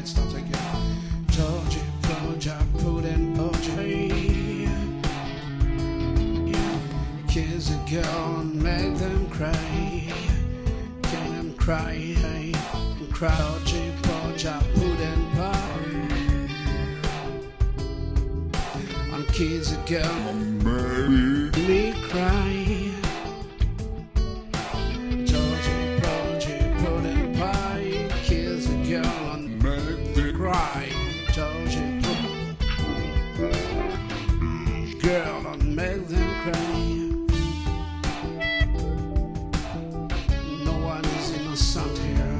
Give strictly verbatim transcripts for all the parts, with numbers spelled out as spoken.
let's start again. Georgie, Georgia, put in Georgie. Kiss a girl and make them cry. Make them cry, cry. Georgie, Georgia, put in pie. And kiss a girl and make me cry. Girl, and make them cry. No one is innocent here.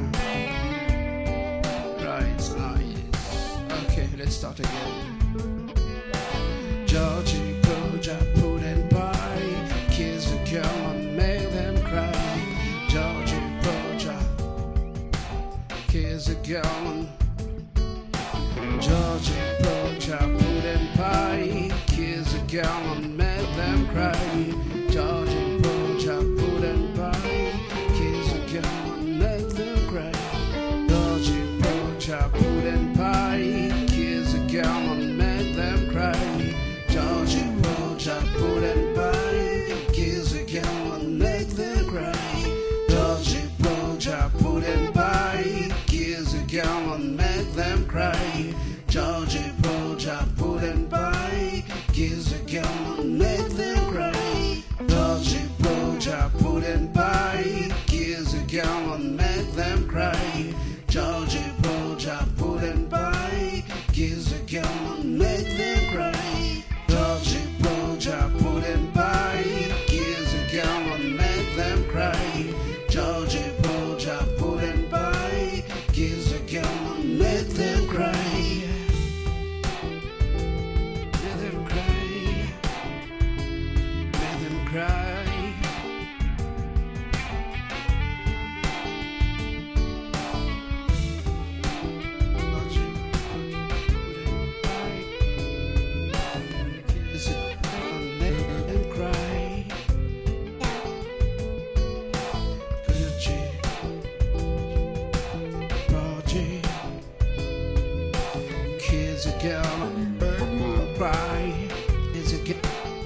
Right, nice. Okay, let's start again. Georgie, Georgia, put in pie. Kiss a girl and make them cry. Georgie, Georgia, kiss a girl and Georgie, Georgia, put in pie. Kiss a girl and make them cry. Georgie, Georgia, put in pie. Kiss a girl and make them cry. Georgie, Georgia, put in pie. Kiss a girl and make them cry. Georgie, Georgia, put in pie. Kiss a girl and make them cry. Georgie, Georgia, put in pie. Kiss a girl and make them cry. Georgie, Georgia, put in pie. Kiss a girl and make them cry. Georgie, Georgia, put in pie. Kiss a girl and make them cry. Georgie, Georgia, put in pie. Kiss a girl and make them cry. Georgie, Georgia, put in pie. Kiss a girl and make them cry. Georgie, Georgia, put in pie. Kiss a girl and make them cry. Cry. Kiss it and make them cry. Georgie, Georgie, kiss a girl and make them cry. Kiss a girl.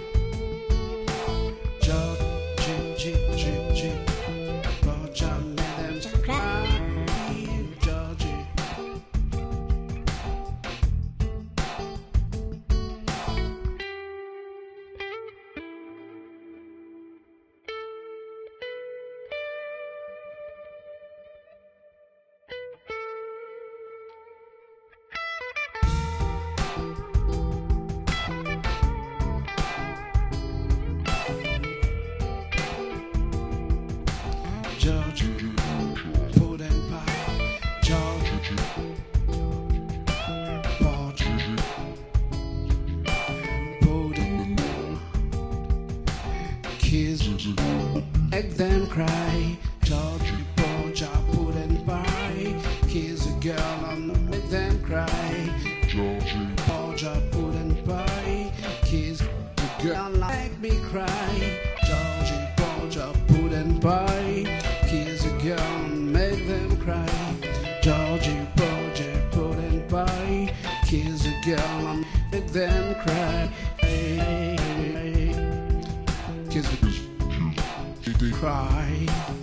Georgie, put in pie. Georgie, Georgie, put in kiss, make them cry. Georgie, Georgia, put in pie. Kiss a girl and make them cry. Georgie, Georgia, put in pie. Kiss a girl and make me cry. Georgie, Georgia, put in pie. Kiss a girl and make them cry. Georgie, Georgia, put in pie. Kiss a girl and make them cry. Kiss a cry.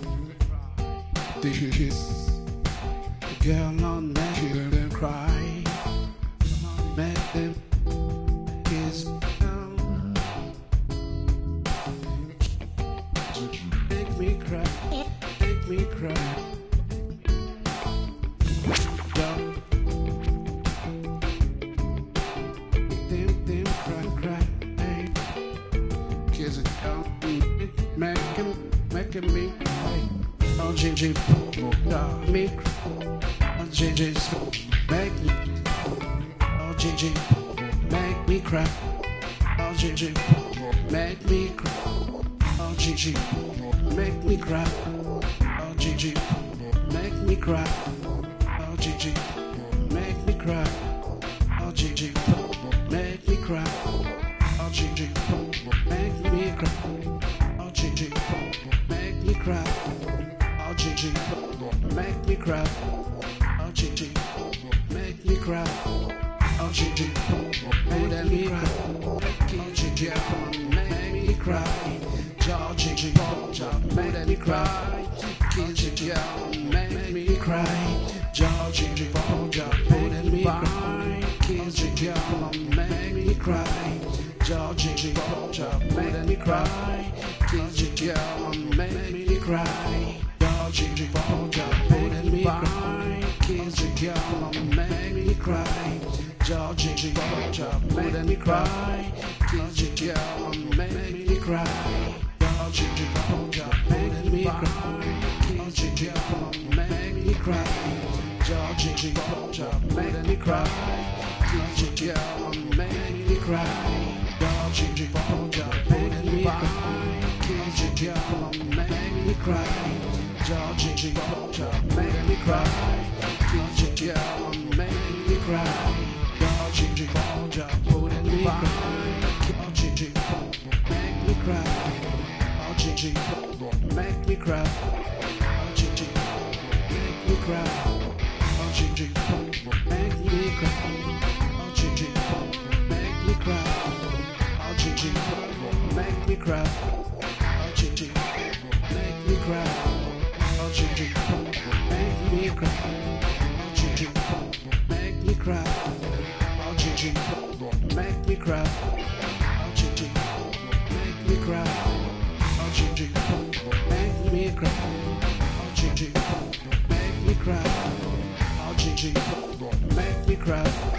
Kiss a girl and make them cry. Make them kiss. Make me cry. Make me cry. Don't them, them cry, cry. Kiss it down, make him, making me cry. Oh, G G, oh, me cry. Oh, G G, make me. Oh, G G, make me cry. Oh, G G, make me cry. Oh, G G, make me cry. Oh, G G, make me cry. Oh, G G, make me cry. Oh, G G, make me cry. Oh, G G, make me cry. Oh, G G, make me cry. Oh, G G, make me cry. Oh, G G, make make me cry. Kiss a girl, make me cry. Georgie Porter, make me cry. Kiss a girl, make me cry. Georgie Porter, make me cry. Kiss a girl, make me cry. Georgie Porter, make me cry. Kiss a girl, make me cry. Georgie Porter, make me cry. Kiss a girl, make me cry. Georgie Porter, make me cry. Kiss a girl, make me cry. Georgie Porter, make me cry. Kiss a girl, make me cry. Georgie Porter, make me cry. Kiss a girl, make me cry. Georgie Porter, make me cry. Kiss a girl, make me cry. Georgie Porter, make me cry. Georgie Porter, make me cry. Georgie Porter, make me cry. Georgie Porter, make me cry. Georgie Porter, make me cry. Georgie Porter, make me cry. Georgie Porter, make me cry. Georgie Porter, make me cry. Georgie Porter, make me cry. Georgie Porter, make me cry. Georgie Porter, make me cry. Georgie Porter, make me cry. Georgie Porter, make me cry. Georgie Porter, make me cry. Georgie Porter, make me cry.